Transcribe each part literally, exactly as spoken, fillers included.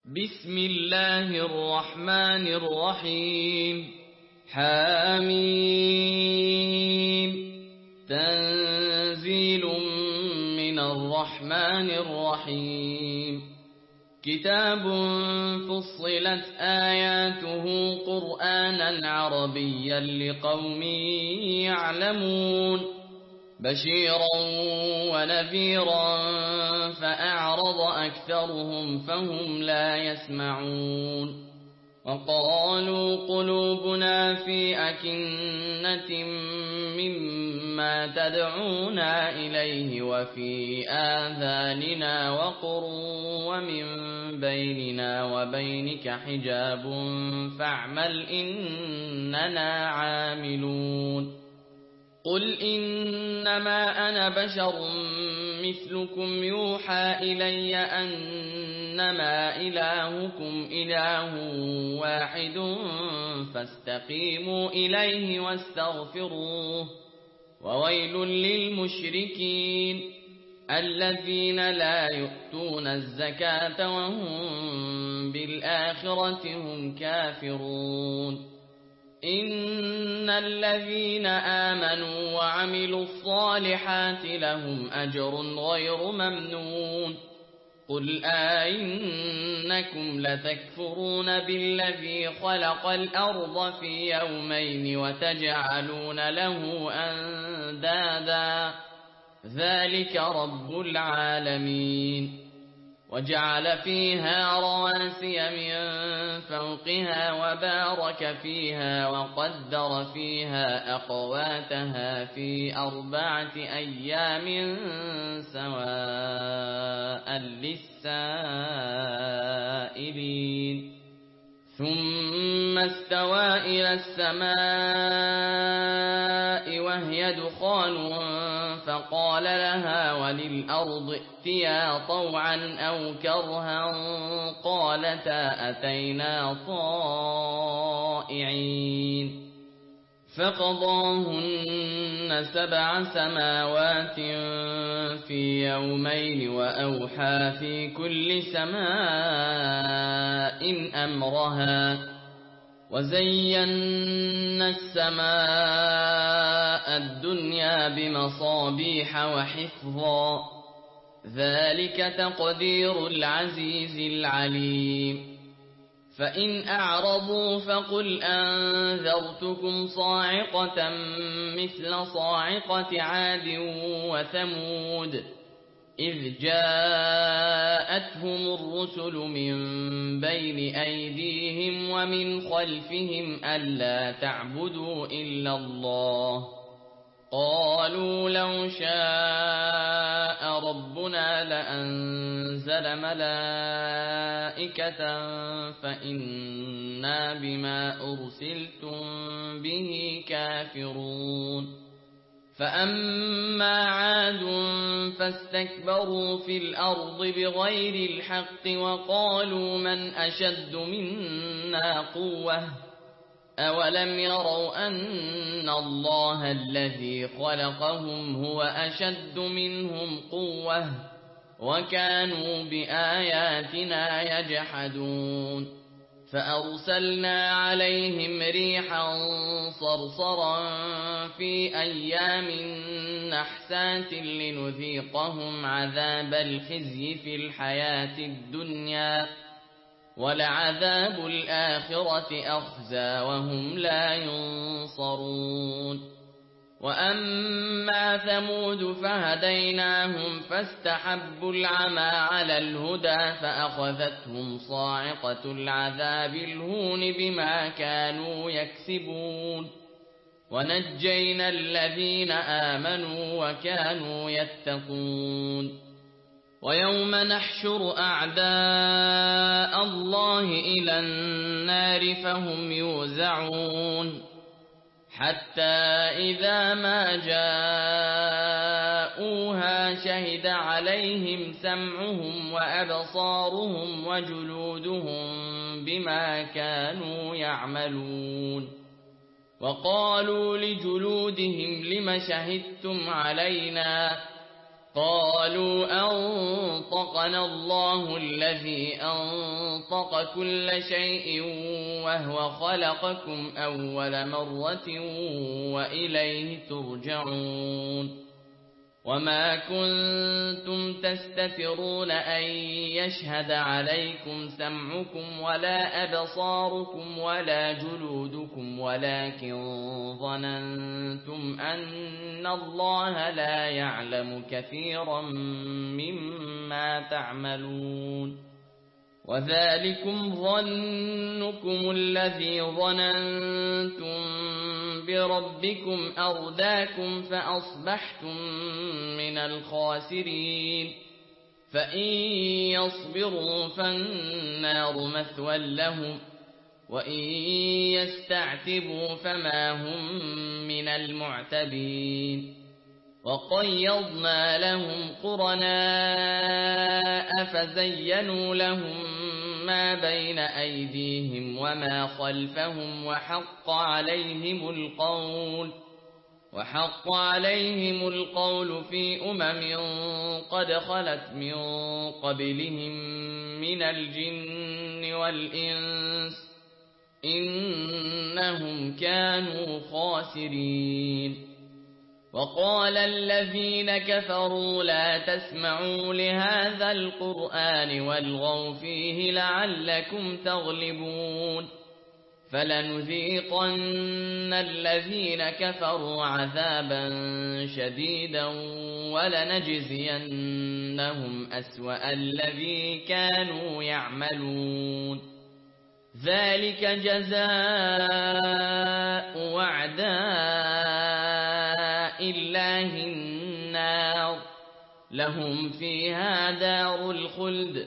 بسم الله الرحمن الرحيم حميم تنزيل من الرحمن الرحيم كتاب فصلت آياته قرآنا عربيا لقوم يعلمون بشيرا ونذيرا فأعرض أكثرهم فهم لا يسمعون وقالوا قلوبنا في أكنة مما تدعونا إليه وفي آذاننا وقر ومن بيننا وبينك حجاب فاعمل إننا عاملون قل إنما أنا بشر مثلكم يوحى إلي أنما إلهكم إله واحد فاستقيموا إليه واستغفروه وويل للمشركين الذين لا يؤتون الزكاة وهم بالآخرة هم كافرون إن الذين آمنوا وعملوا الصالحات لهم أجر غير ممنون قل أئنكم لتكفرون بالذي خلق الأرض في يومين وتجعلون له أندادا ذلك رب العالمين وجعل فيها رواسي من فوقها وبارك فيها وقدر فيها أقواتها في أربعة أيام سواء للسائلين ثم استوى إلى السماء وهي دخان فقال لها وللأرض ائتيا طوعا أو كرها قالتا أتينا طائعين فقضاهن سبع سماوات في يومين وأوحى في كل سماء أمرها وزينا السماء الدنيا بمصابيح وحفظا ذلك تقدير العزيز العليم فإن أعرضوا فقل أنذرتكم صاعقة مثل صاعقة عاد وثمود إذ جاءتهم الرسل من بين أيديهم ومن خلفهم ألا تعبدوا إلا الله قالوا لو شاء ربنا لأنزل ملائكة فإنا بما أرسلتم به كافرون فأما عاد فاستكبروا في الأرض بغير الحق وقالوا من أشد منا قوة أولم يروا أن الله الذي خلقهم هو أشد منهم قوة وكانوا بآياتنا يجحدون فأرسلنا عليهم ريحا صرصرا في أيام نحسات لنذيقهم عذاب الخزي في الحياة الدنيا ولعذاب الآخرة أخزى وهم لا ينصرون وأما ثمود فهديناهم فاستحبوا العمى على الهدى فأخذتهم صاعقة العذاب الهون بما كانوا يكسبون ونجينا الذين آمنوا وكانوا يتقون ويوم نحشر أعداء الله إلى النار فهم يوزعون حتى إذا ما جاءوها شهد عليهم سمعهم وأبصارهم وجلودهم بما كانوا يعملون وقالوا لجلودهم لم شهدتم علينا قالوا أنطقنا الله الذي أنطق كل شيء وهو خلقكم أول مرة وإليه ترجعون وما كنتم تستترون أن يشهد عليكم سمعكم ولا أبصاركم ولا جلودكم ولكن ظننتم أن الله لا يعلم كثيرا مما تعملون وذلكم ظنكم الذي ظننتم بربكم أرداكم فأصبحتم من الخاسرين فإن يصبروا فالنار مثوى لهم وإن يستعتبوا فما هم من المعتبين وقيضنا لهم قرناء فزينوا لهم ما بين أيديهم وما خلفهم وحق عليهم القول وحق عليهم القول في أمم قد خلت من قبلهم من الجن والإنس إنهم كانوا خاسرين وقال الذين كفروا لا تسمعوا لهذا القرآن والغوا فيه لعلكم تغلبون فلنذيقن الذين كفروا عذابا شديدا ولنجزينهم أسوأ الذي كانوا يعملون ذلك جزاء وعداء الله النار لهم فيها دار الخلد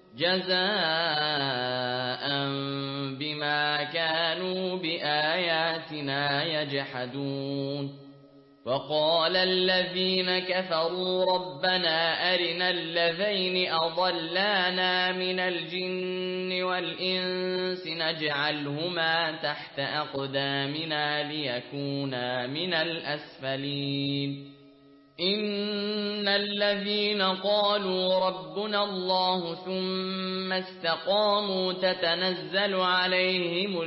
جزاء بما كانوا بآياتنا يجحدون وقال الذين كفروا ربنا أرنا الذين أضلانا من الجن والإنس نجعلهما تحت أقدامنا ليكونا من الأسفلين إن الذين قالوا ربنا الله ثم استقاموا تتنزل عليهم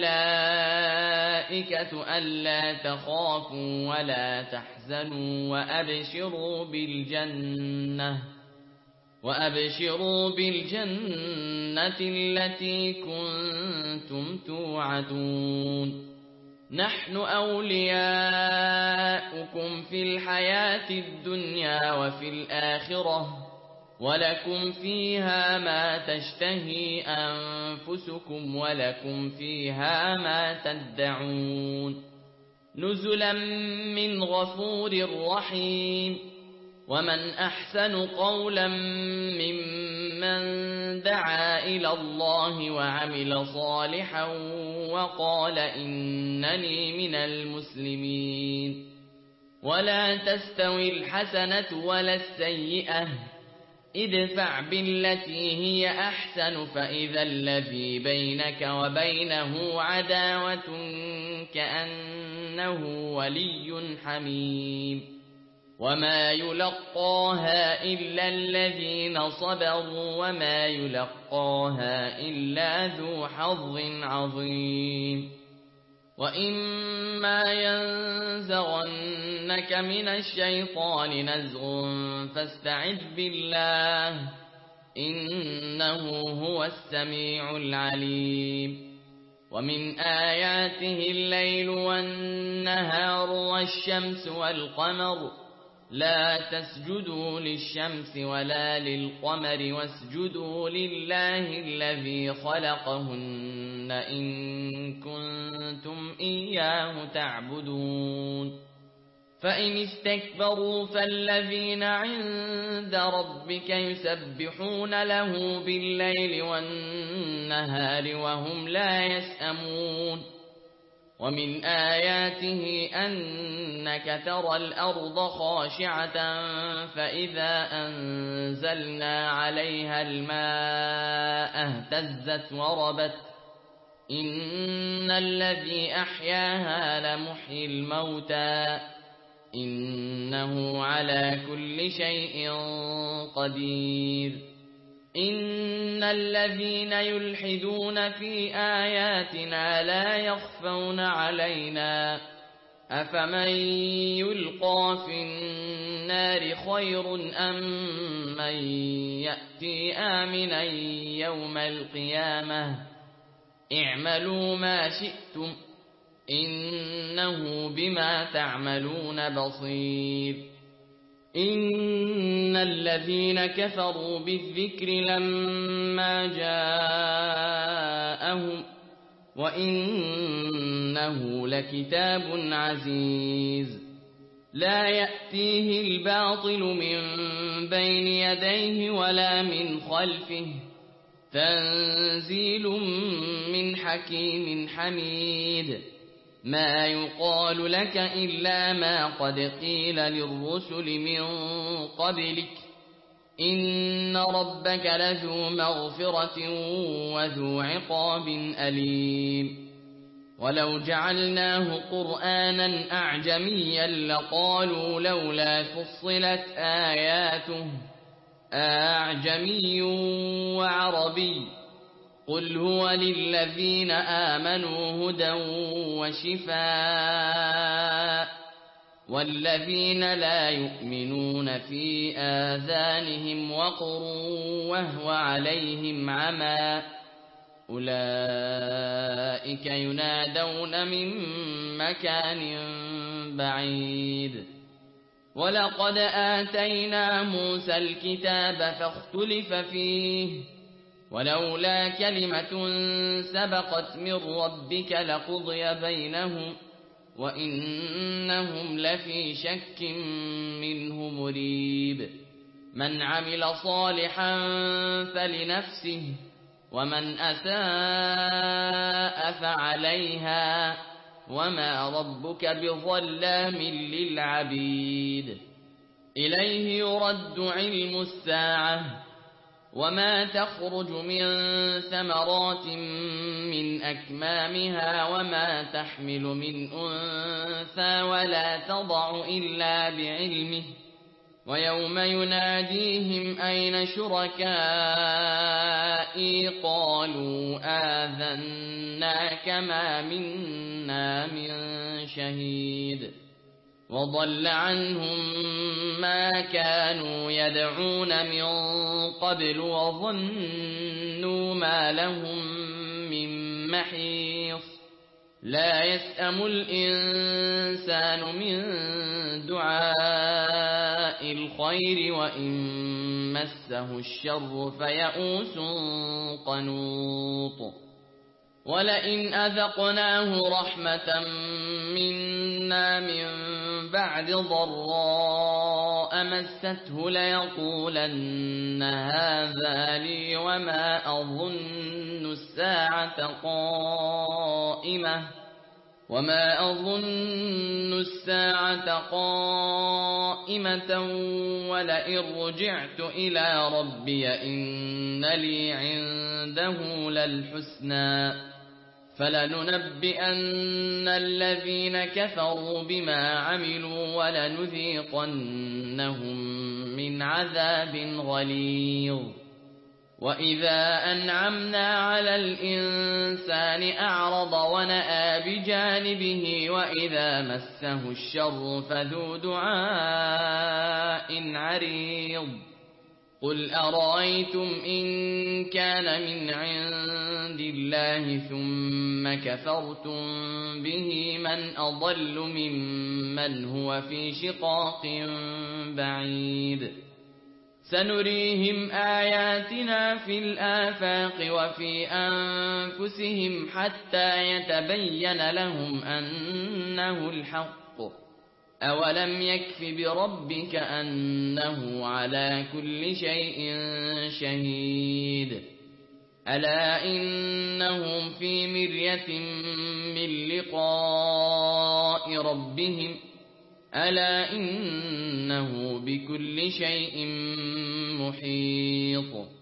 الملائكة ألا تخافوا ولا تحزنوا وأبشروا بالجنة وأبشروا بالجنة التي كنتم توعدون نحن أولياؤكم في الحياة الدنيا وفي الآخرة ولكم فيها ما تشتهي أنفسكم ولكم فيها ما تدعون نزلا من غفور رحيم ومن أحسن قولا ممن دعا إلى الله وعمل صالحا وقال إنني من المسلمين ولا تستوي الحسنة ولا السيئة ادفع بالتي هي أحسن فإذا الذي بينك وبينه عداوة كأنه ولي حميم وما يلقاها إلا الذين صبروا وما يلقاها إلا ذو حظ عظيم وإما ينزغنك من الشيطان نزغ فاستعذ بالله إنه هو السميع العليم ومن آياته الليل والنهار والشمس والقمر لا تسجدوا للشمس ولا للقمر واسجدوا لله الذي خلقهن إن كنتم إياه تعبدون فإن استكبروا فالذين عند ربك يسبحون له بالليل والنهار وهم لا يسأمون ومن آياته أنك ترى الأرض خاشعة فإذا أنزلنا عليها الماء اهتزت وربت إن الذي أحياها لمحيي الموتى إنه على كل شيء قدير إن الذين يلحدون في آياتنا لا يخفون علينا أفمن يلقى في النار خير أم من يأتي آمنا يوم القيامة اعملوا ما شئتم إنه بما تعملون بصير إن الذين كفروا بالذكر لما جاءهم وإنه لكتاب عزيز لا يأتيه الباطل من بين يديه ولا من خلفه تنزيل من حكيم حميد ما يقال لك إلا ما قد قيل للرسل من قبلك إن ربك لذو مغفرة وذو عقاب أليم ولو جعلناه قرآنا أعجميا لقالوا لولا فصلت آياته أعجمي وعربي قل هو للذين آمنوا هدى وشفاء والذين لا يؤمنون في آذانهم وقر وهو عليهم عمى أولئك ينادون من مكان بعيد ولقد آتينا موسى الكتاب فاختلف فيه ولولا كلمة سبقت من ربك لقضي بينهم وإنهم لفي شك منه مريب من عمل صالحا فلنفسه ومن أساء فعليها وما ربك بظلام للعبيد إليه يرد علم الساعة وما تخرج من ثمرات من أكمامها وما تحمل من أنثى ولا تضع إلا بعلمه ويوم يناديهم أين شركائي قالوا آذناك ما منا من شهيد وضل عنهم ما كانوا يدعون من قبل وظنوا ما لهم من محيص لا يسأم الإنسان من دعاء الخير وإن مسه الشر فيئوس قنوط ولئن أذقناه رحمة منا من بعد ضراء مسته ليقولن هذا لي وما أظن الساعة قائمة وما أظن الساعة قائمة ولئن رجعت إلى ربي إن لي عنده للحسنى فلننبئن الذين كفروا بما عملوا ولنذيقنهم من عذاب غليظ وإذا أنعمنا على الإنسان أعرض ونأى بجانبه وإذا مسه الشر فذو دعاء عريض قل أرأيتم إن كان من عند الله ثم كفرتم به من أضل ممن هو في شقاق بعيد سنريهم آياتنا في الآفاق وفي أنفسهم حتى يتبين لهم أنه الحق أولم يكف بربك أنه على كل شيء شهيد ألا إنهم في مرية من لقاء ربهم ألا إنه بكل شيء محيط